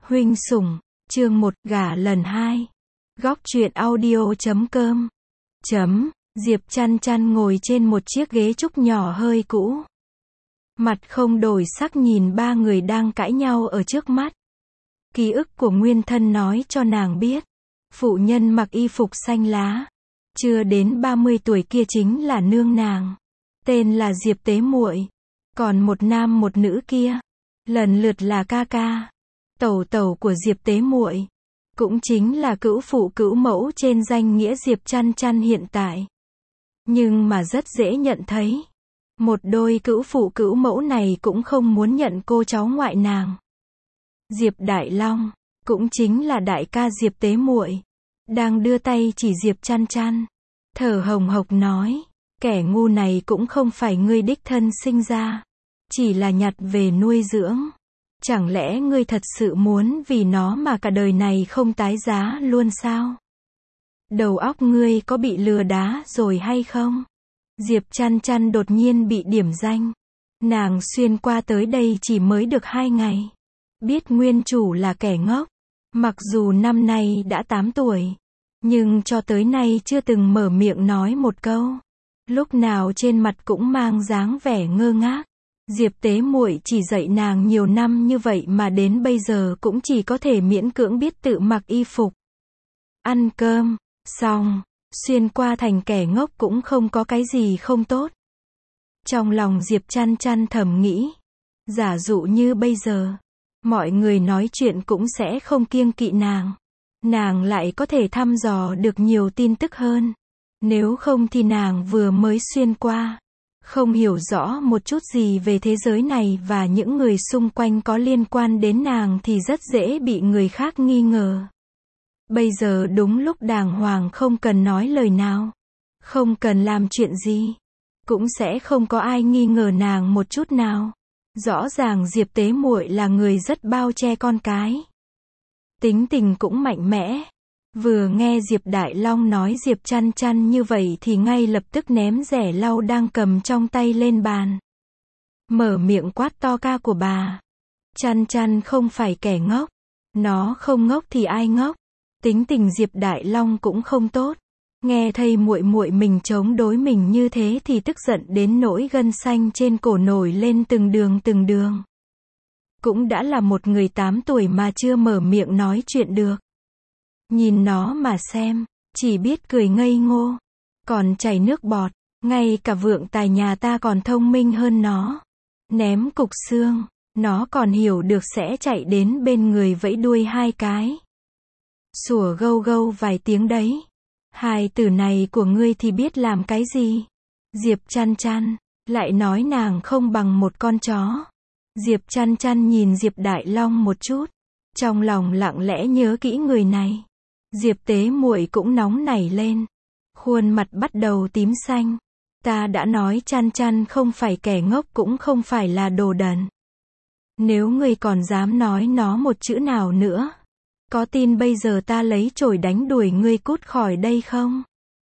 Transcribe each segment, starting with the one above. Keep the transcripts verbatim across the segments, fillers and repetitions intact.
Huynh sủng, chương một, gả lần hai. Góc truyện audio chấm com. Chấm, Diệp Chăn Chăn ngồi trên một chiếc ghế trúc nhỏ hơi cũ. Mặt không đổi sắc nhìn ba người đang cãi nhau ở trước mắt. Ký ức của nguyên thân nói cho nàng biết, phụ nhân mặc y phục xanh lá, chưa đến ba mươi tuổi kia chính là nương nàng. Tên là Diệp Tế Muội. Còn một nam một nữ kia, lần lượt là ca ca, tẩu tẩu của Diệp Tế Muội, cũng chính là cữu phụ cữu mẫu trên danh nghĩa Diệp Chăn Chăn hiện tại. Nhưng mà rất dễ nhận thấy, một đôi cữu phụ cữu mẫu này cũng không muốn nhận cô cháu ngoại nàng. Diệp Đại Long, cũng chính là đại ca Diệp Tế Muội, đang đưa tay chỉ Diệp Chăn Chăn, thở hồng hộc nói, kẻ ngu này cũng không phải ngươi đích thân sinh ra, chỉ là nhặt về nuôi dưỡng. Chẳng lẽ ngươi thật sự muốn vì nó mà cả đời này không tái giá luôn sao? Đầu óc ngươi có bị lừa đá rồi hay không? Diệp Chăn Chăn đột nhiên bị điểm danh. Nàng xuyên qua tới đây chỉ mới được hai ngày. Biết nguyên chủ là kẻ ngốc. Mặc dù năm nay đã tám tuổi, nhưng cho tới nay chưa từng mở miệng nói một câu. Lúc nào trên mặt cũng mang dáng vẻ ngơ ngác. Diệp Tế Muội chỉ dạy nàng nhiều năm như vậy mà đến bây giờ cũng chỉ có thể miễn cưỡng biết tự mặc y phục. Ăn cơm, xong, xuyên qua thành kẻ ngốc cũng không có cái gì không tốt. Trong lòng Diệp Chăn Chăn thầm nghĩ, giả dụ như bây giờ, mọi người nói chuyện cũng sẽ không kiêng kỵ nàng. Nàng lại có thể thăm dò được nhiều tin tức hơn. Nếu không thì nàng vừa mới xuyên qua, không hiểu rõ một chút gì về thế giới này và những người xung quanh có liên quan đến nàng thì rất dễ bị người khác nghi ngờ. Bây giờ đúng lúc đàng hoàng không cần nói lời nào, không cần làm chuyện gì, cũng sẽ không có ai nghi ngờ nàng một chút nào. Rõ ràng Diệp Tế Muội là người rất bao che con cái. Tính tình cũng mạnh mẽ. Vừa nghe Diệp Đại Long nói Diệp Chăn Chăn như vậy thì ngay lập tức ném rẻ lau đang cầm trong tay lên bàn. Mở miệng quát to, ca của bà. Chăn Chăn không phải kẻ ngốc. Nó không ngốc thì ai ngốc. Tính tình Diệp Đại Long cũng không tốt. Nghe thấy muội muội mình chống đối mình như thế thì tức giận đến nỗi gân xanh trên cổ nổi lên từng đường từng đường. Cũng đã là một người tám tuổi mà chưa mở miệng nói chuyện được. Nhìn nó mà xem, chỉ biết cười ngây ngô, còn chảy nước bọt, ngay cả vượng tài nhà ta còn thông minh hơn nó. Ném cục xương, nó còn hiểu được sẽ chạy đến bên người vẫy đuôi hai cái. Sủa gâu gâu vài tiếng đấy. Hai từ này của ngươi thì biết làm cái gì? Diệp Chăn Chăn, lại nói nàng không bằng một con chó. Diệp Chăn Chăn nhìn Diệp Đại Long một chút, trong lòng lặng lẽ nhớ kỹ người này. Diệp Tế Muội cũng nóng nảy lên, khuôn mặt bắt đầu tím xanh. Ta đã nói Chăn Chăn không phải kẻ ngốc cũng không phải là đồ đần. Nếu ngươi còn dám nói nó một chữ nào nữa, có tin bây giờ ta lấy chổi đánh đuổi ngươi cút khỏi đây không?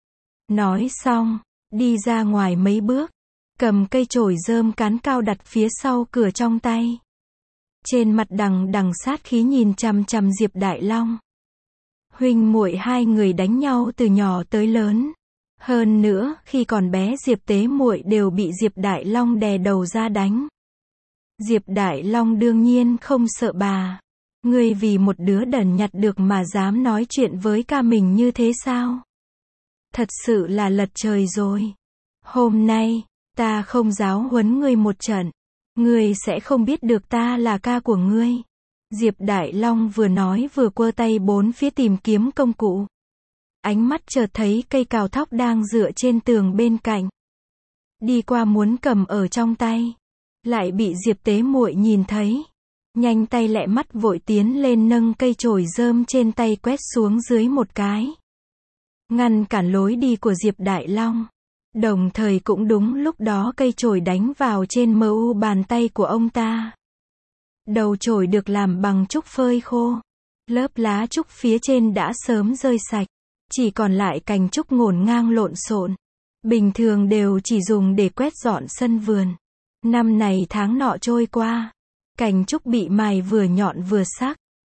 Nói xong, đi ra ngoài mấy bước, cầm cây chổi rơm cán cao đặt phía sau cửa trong tay. Trên mặt đằng đằng sát khí nhìn chằm chằm Diệp Đại Long. Huynh muội hai người đánh nhau từ nhỏ tới lớn. Hơn nữa, khi còn bé Diệp Tế Muội đều bị Diệp Đại Long đè đầu ra đánh. Diệp Đại Long đương nhiên không sợ bà. Ngươi vì một đứa đần nhặt được mà dám nói chuyện với ca mình như thế sao? Thật sự là lật trời rồi. Hôm nay, ta không giáo huấn ngươi một trận. Ngươi sẽ không biết được ta là ca của ngươi. Diệp Đại Long vừa nói vừa quơ tay bốn phía tìm kiếm công cụ. Ánh mắt chợt thấy cây cào thóc đang dựa trên tường bên cạnh. Đi qua muốn cầm ở trong tay, lại bị Diệp Tế Muội nhìn thấy. Nhanh tay lẹ mắt vội tiến lên nâng cây chổi rơm trên tay quét xuống dưới một cái. Ngăn cản lối đi của Diệp Đại Long. Đồng thời cũng đúng lúc đó cây chổi đánh vào trên mờ u bàn tay của ông ta. Đầu chổi được làm bằng trúc phơi khô. Lớp lá trúc phía trên đã sớm rơi sạch. Chỉ còn lại cành trúc ngổn ngang lộn xộn. Bình thường đều chỉ dùng để quét dọn sân vườn. Năm này tháng nọ trôi qua. Cành trúc bị mài vừa nhọn vừa sắc.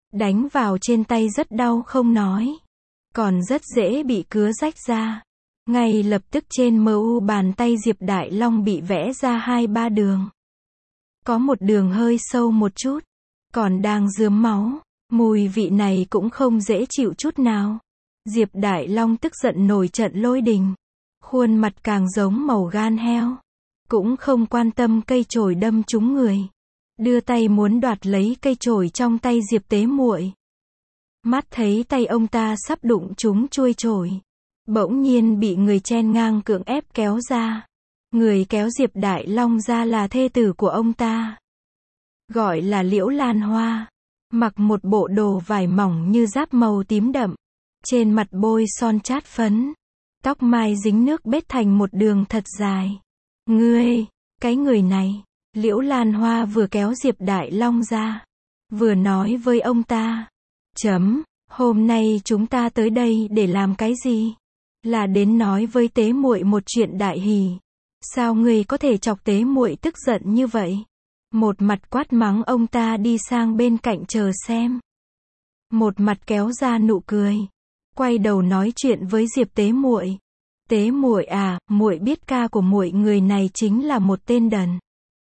Đánh vào trên tay rất đau không nói. Còn rất dễ bị cứa rách ra. Ngay lập tức trên mu bàn tay Diệp Đại Long bị vẽ ra hai ba đường. Có một đường hơi sâu một chút. Còn đang rướm máu. Mùi vị này cũng không dễ chịu chút nào. Diệp Đại Long tức giận nổi trận lôi đình. Khuôn mặt càng giống màu gan heo. Cũng không quan tâm cây chổi đâm trúng người. Đưa tay muốn đoạt lấy cây chổi trong tay Diệp Tế Muội. Mắt thấy tay ông ta sắp đụng trúng chuôi chổi. Bỗng nhiên bị người chen ngang cưỡng ép kéo ra. Người kéo Diệp Đại Long ra là thê tử của ông ta. Gọi là Liễu Lan Hoa. Mặc một bộ đồ vải mỏng như giáp màu tím đậm. Trên mặt bôi son chát phấn. Tóc mai dính nước bết thành một đường thật dài. Ngươi, cái người này. Liễu Lan Hoa vừa kéo Diệp Đại Long ra. Vừa nói với ông ta. Chấm, hôm nay chúng ta tới đây để làm cái gì? Là đến nói với Tế Muội một chuyện đại hỷ. Sao ngươi có thể chọc Tế Muội tức giận như vậy? Một mặt quát mắng ông ta đi sang bên cạnh chờ xem. Một mặt kéo ra nụ cười. Quay đầu nói chuyện với Diệp Tế Muội. Tế Muội à, muội biết ca của muội người này chính là một tên đần.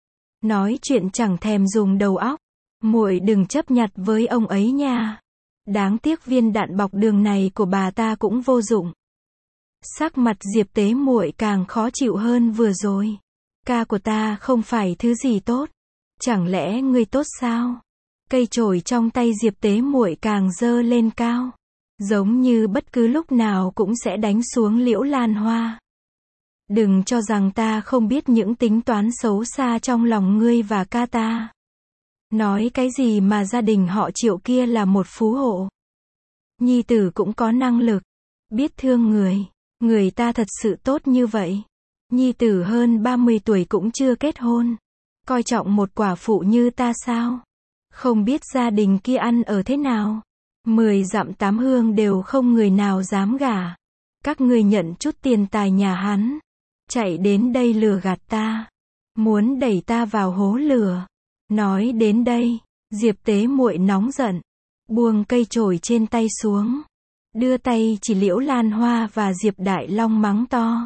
Nói chuyện chẳng thèm dùng đầu óc. Muội đừng chấp nhặt với ông ấy nha. Đáng tiếc viên đạn bọc đường này của bà ta cũng vô dụng. Sắc mặt Diệp Tế Muội càng khó chịu hơn vừa rồi. Ca của ta không phải thứ gì tốt. Chẳng lẽ ngươi tốt sao? Cây chổi trong tay Diệp Tế Muội càng giơ lên cao. Giống như bất cứ lúc nào cũng sẽ đánh xuống Liễu Lan Hoa. Đừng cho rằng ta không biết những tính toán xấu xa trong lòng ngươi và ca ta. Nói cái gì mà gia đình họ Triệu kia là một phú hộ. Nhi tử cũng có năng lực. Biết thương người. Người ta thật sự tốt như vậy. Nhi tử hơn ba mươi tuổi cũng chưa kết hôn. Coi trọng một quả phụ như ta sao? Không biết gia đình kia ăn ở thế nào. Mười dặm tám hương đều không người nào dám gả. Các ngươi nhận chút tiền tài nhà hắn. Chạy đến đây lừa gạt ta. Muốn đẩy ta vào hố lửa. Nói đến đây, Diệp Tế Muội nóng giận. Buông cây chổi trên tay xuống. Đưa tay chỉ Liễu Lan Hoa và Diệp Đại Long mắng to.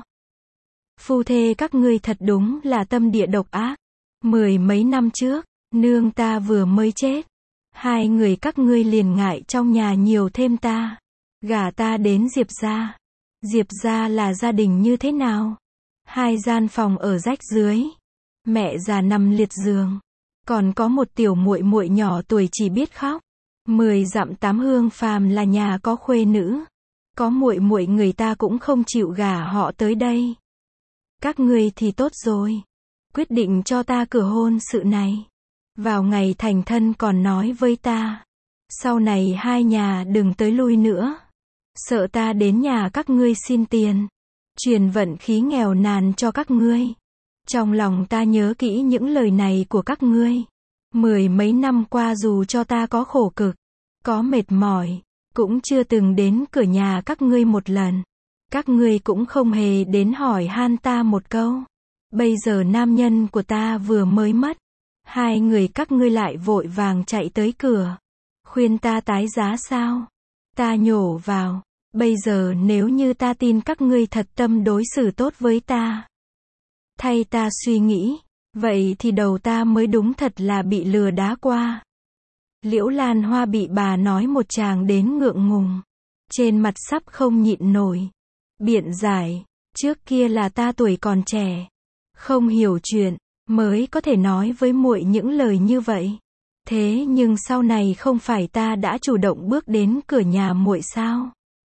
Phu thê các ngươi thật đúng là tâm địa độc ác. Mười mấy năm trước, nương ta vừa mới chết. Hai người các ngươi liền ngại trong nhà nhiều thêm ta. Gả ta đến Diệp gia. Diệp gia là gia đình như thế nào? Hai gian phòng ở rách dưới. Mẹ già nằm liệt giường. Còn có một tiểu muội muội nhỏ tuổi chỉ biết khóc. Mười dặm tám hương phàm là nhà có khuê nữ. Có muội muội người ta cũng không chịu gả họ tới đây. Các ngươi thì tốt rồi. Quyết định cho ta cửa hôn sự này. Vào ngày thành thân còn nói với ta. Sau này hai nhà đừng tới lui nữa. Sợ ta đến nhà các ngươi xin tiền. Truyền vận khí nghèo nàn cho các ngươi. Trong lòng ta nhớ kỹ những lời này của các ngươi. Mười mấy năm qua dù cho ta có khổ cực, có mệt mỏi, cũng chưa từng đến cửa nhà các ngươi một lần. Các ngươi cũng không hề đến hỏi han ta một câu. Bây giờ nam nhân của ta vừa mới mất. Hai người các ngươi lại vội vàng chạy tới cửa. Khuyên ta tái giá sao? Ta nhổ vào. Bây giờ nếu như ta tin các ngươi thật tâm đối xử tốt với ta. Thay ta suy nghĩ. Vậy thì đầu ta mới đúng thật là bị lừa đá qua. Liễu Lan Hoa bị bà nói một tràng đến ngượng ngùng. Trên mặt sắp không nhịn nổi. Biện giải. Trước kia là ta tuổi còn trẻ. Không hiểu chuyện. Mới có thể nói với muội những lời như vậy. Thế nhưng sau này không phải ta đã chủ động bước đến cửa nhà muội sao?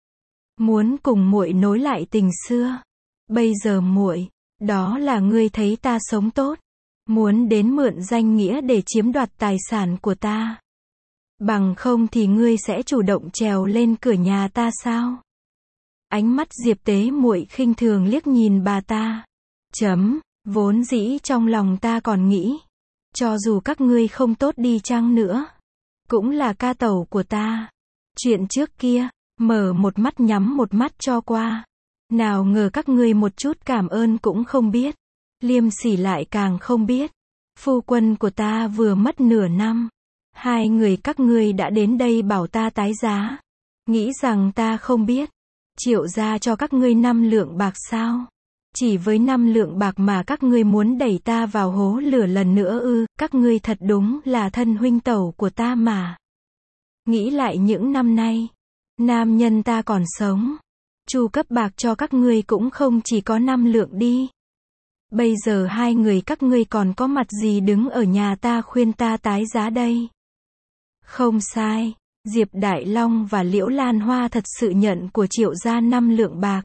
Muốn cùng muội nối lại tình xưa. Bây giờ muội, đó là ngươi thấy ta sống tốt. Muốn đến mượn danh nghĩa để chiếm đoạt tài sản của ta. Bằng không thì ngươi sẽ chủ động trèo lên cửa nhà ta sao? Ánh mắt Diệp Tế Muội khinh thường liếc nhìn bà ta. Chấm, vốn dĩ trong lòng ta còn nghĩ. Cho dù các ngươi không tốt đi chăng nữa. Cũng là ca tẩu của ta. Chuyện trước kia, mở một mắt nhắm một mắt cho qua. Nào ngờ các ngươi một chút cảm ơn cũng không biết. Liêm sỉ lại càng không biết. Phu quân của ta vừa mất nửa năm. Hai người các ngươi đã đến đây bảo ta tái giá. Nghĩ rằng ta không biết. Triệu gia cho các ngươi năm lượng bạc sao? Chỉ với năm lượng bạc mà các ngươi muốn đẩy ta vào hố lửa lần nữa ư? Các ngươi thật đúng là thân huynh tẩu của ta mà. Nghĩ lại những năm nay, nam nhân ta còn sống, chu cấp bạc cho các ngươi cũng không chỉ có năm lượng đi. Bây giờ hai người các ngươi còn có mặt gì đứng ở nhà ta khuyên ta tái giá đây? Không sai, Diệp Đại Long và Liễu Lan Hoa thật sự nhận của Triệu gia năm lượng bạc.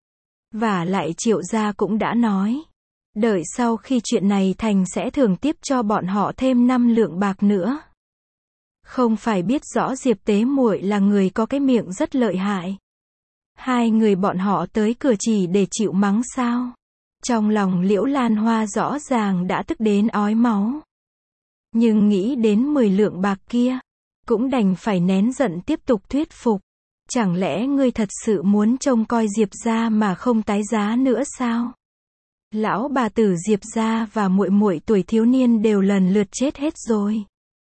Vả lại Triệu gia cũng đã nói, đợi sau khi chuyện này thành sẽ thưởng tiếp cho bọn họ thêm năm lượng bạc nữa. Không phải biết rõ Diệp Tế Muội là người có cái miệng rất lợi hại. Hai người bọn họ tới cửa chỉ để chịu mắng sao? Trong lòng Liễu Lan Hoa rõ ràng đã tức đến ói máu. Nhưng nghĩ đến mười lượng bạc kia, cũng đành phải nén giận tiếp tục thuyết phục. Chẳng lẽ ngươi thật sự muốn trông coi Diệp gia mà không tái giá nữa sao? Lão bà tử Diệp gia và muội muội tuổi thiếu niên đều lần lượt chết hết rồi.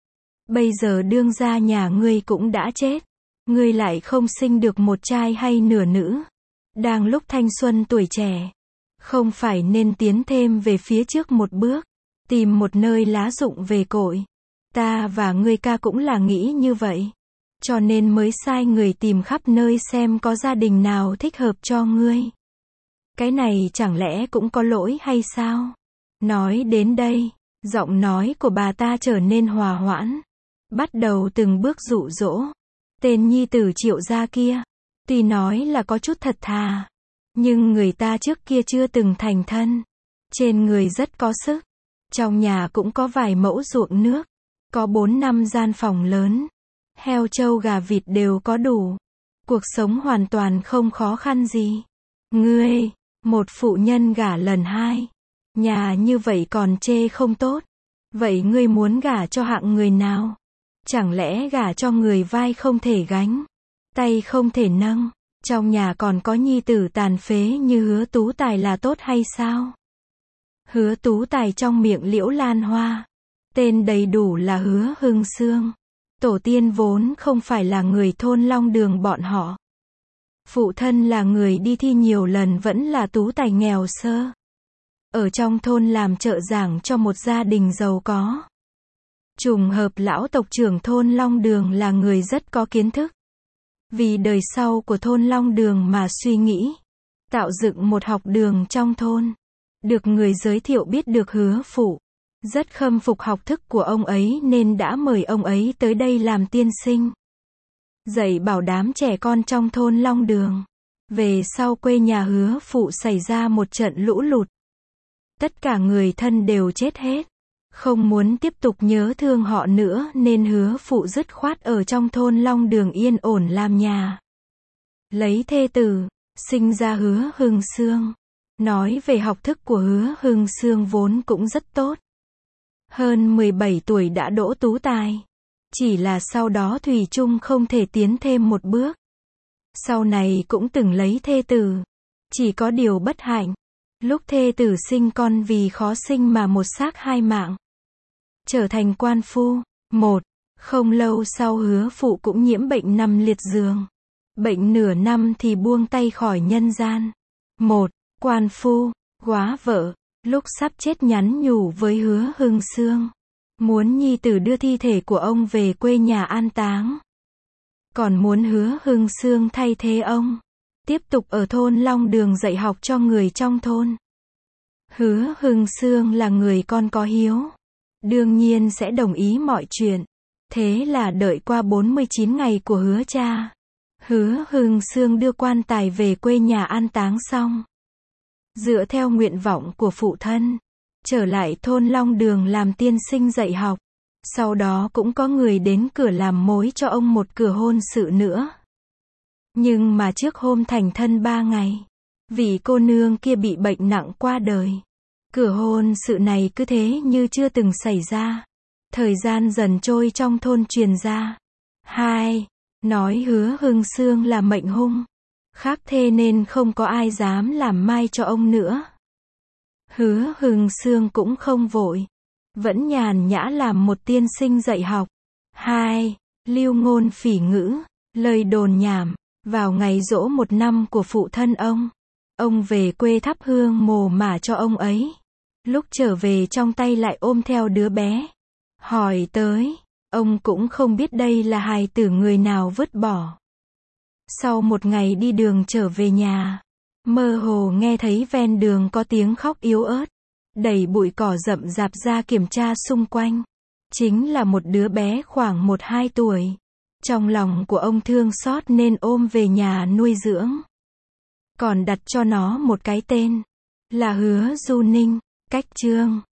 Bây giờ đương gia nhà ngươi cũng đã chết. Ngươi lại không sinh được một trai hay nửa nữ. Đang lúc thanh xuân tuổi trẻ. Không phải nên tiến thêm về phía trước một bước. Tìm một nơi lá rụng về cội. Ta và ngươi ca cũng là nghĩ như vậy. Cho nên mới sai người tìm khắp nơi xem có gia đình nào thích hợp cho ngươi. Cái này chẳng lẽ cũng có lỗi hay sao? Nói đến đây, giọng nói của bà ta trở nên hòa hoãn. Bắt đầu từng bước dụ dỗ. Tên nhi tử Triệu gia kia, tuy nói là có chút thật thà, nhưng người ta trước kia chưa từng thành thân. Trên người rất có sức. Trong nhà cũng có vài mẫu ruộng nước. Có bốn năm gian phòng lớn. Heo trâu gà vịt đều có đủ. Cuộc sống hoàn toàn không khó khăn gì. Ngươi, một phụ nhân gả lần hai. Nhà như vậy còn chê không tốt. Vậy ngươi muốn gả cho hạng người nào? Chẳng lẽ gả cho người vai không thể gánh, tay không thể nâng, trong nhà còn có nhi tử tàn phế như Hứa Tú Tài là tốt hay sao? Hứa Tú Tài trong miệng Liễu Lan Hoa, tên đầy đủ là Hứa Hưng Sương. Tổ tiên vốn không phải là người thôn Long Đường bọn họ. Phụ thân là người đi thi nhiều lần vẫn là tú tài nghèo sơ. Ở trong thôn làm trợ giảng cho một gia đình giàu có. Trùng hợp lão tộc trưởng thôn Long Đường là người rất có kiến thức. Vì đời sau của thôn Long Đường mà suy nghĩ. Tạo dựng một học đường trong thôn. Được người giới thiệu biết được Hứa phụ. Rất khâm phục học thức của ông ấy nên đã mời ông ấy tới đây làm tiên sinh. Dạy bảo đám trẻ con trong thôn Long Đường. Về sau quê nhà Hứa phụ xảy ra một trận lũ lụt. Tất cả người thân đều chết hết. Không muốn tiếp tục nhớ thương họ nữa nên Hứa phụ dứt khoát ở trong thôn Long Đường yên ổn làm nhà. Lấy thê tử, sinh ra Hứa Hưng Sương. Nói về học thức của Hứa Hưng Sương vốn cũng rất tốt. Hơn mười bảy tuổi đã đỗ tú tài. Chỉ là sau đó thủy chung không thể tiến thêm một bước. Sau này cũng từng lấy thê tử. Chỉ có điều bất hạnh. Lúc thê tử sinh con vì khó sinh mà một xác hai mạng. Trở thành quan phu. Một. Không lâu sau Hứa phụ cũng nhiễm bệnh nằm liệt giường. Bệnh nửa năm thì buông tay khỏi nhân gian. Một. Quan phu, góa vợ. Lúc sắp chết nhắn nhủ với Hứa Hưng Sương. Muốn nhi tử đưa thi thể của ông về quê nhà an táng. Còn muốn Hứa Hưng Sương thay thế ông. Tiếp tục ở thôn Long Đường dạy học cho người trong thôn. Hứa Hưng Sương là người con có hiếu. Đương nhiên sẽ đồng ý mọi chuyện. Thế là đợi qua bốn mươi chín ngày của Hứa cha. Hứa Hưng Sương đưa quan tài về quê nhà an táng xong. Dựa theo nguyện vọng của phụ thân. Trở lại thôn Long Đường làm tiên sinh dạy học. Sau đó cũng có người đến cửa làm mối cho ông một cửa hôn sự nữa. Nhưng mà trước hôm thành thân ba ngày. Vị cô nương kia bị bệnh nặng qua đời. Cửa hôn sự này cứ thế như chưa từng xảy ra. Thời gian dần trôi trong thôn truyền ra. Hai. Nói Hứa Hưng Sương là mệnh hung. Khác thê nên không có ai dám làm mai cho ông nữa. Hứa Hưng Sương cũng không vội. Vẫn nhàn nhã làm một tiên sinh dạy học. hai. Lưu ngôn phỉ ngữ, lời đồn nhảm. Vào ngày giỗ một năm của phụ thân ông, ông về quê thắp hương mồ mả cho ông ấy. Lúc trở về trong tay lại ôm theo đứa bé. Hỏi tới, ông cũng không biết đây là hài tử người nào vứt bỏ. Sau một ngày đi đường trở về nhà, mơ hồ nghe thấy ven đường có tiếng khóc yếu ớt. Đẩy bụi cỏ rậm rạp ra kiểm tra xung quanh. Chính là một đứa bé khoảng một hai tuổi. Trong lòng của ông thương xót nên ôm về nhà nuôi dưỡng. Còn đặt cho nó một cái tên là Hứa Du Ninh. Cách chương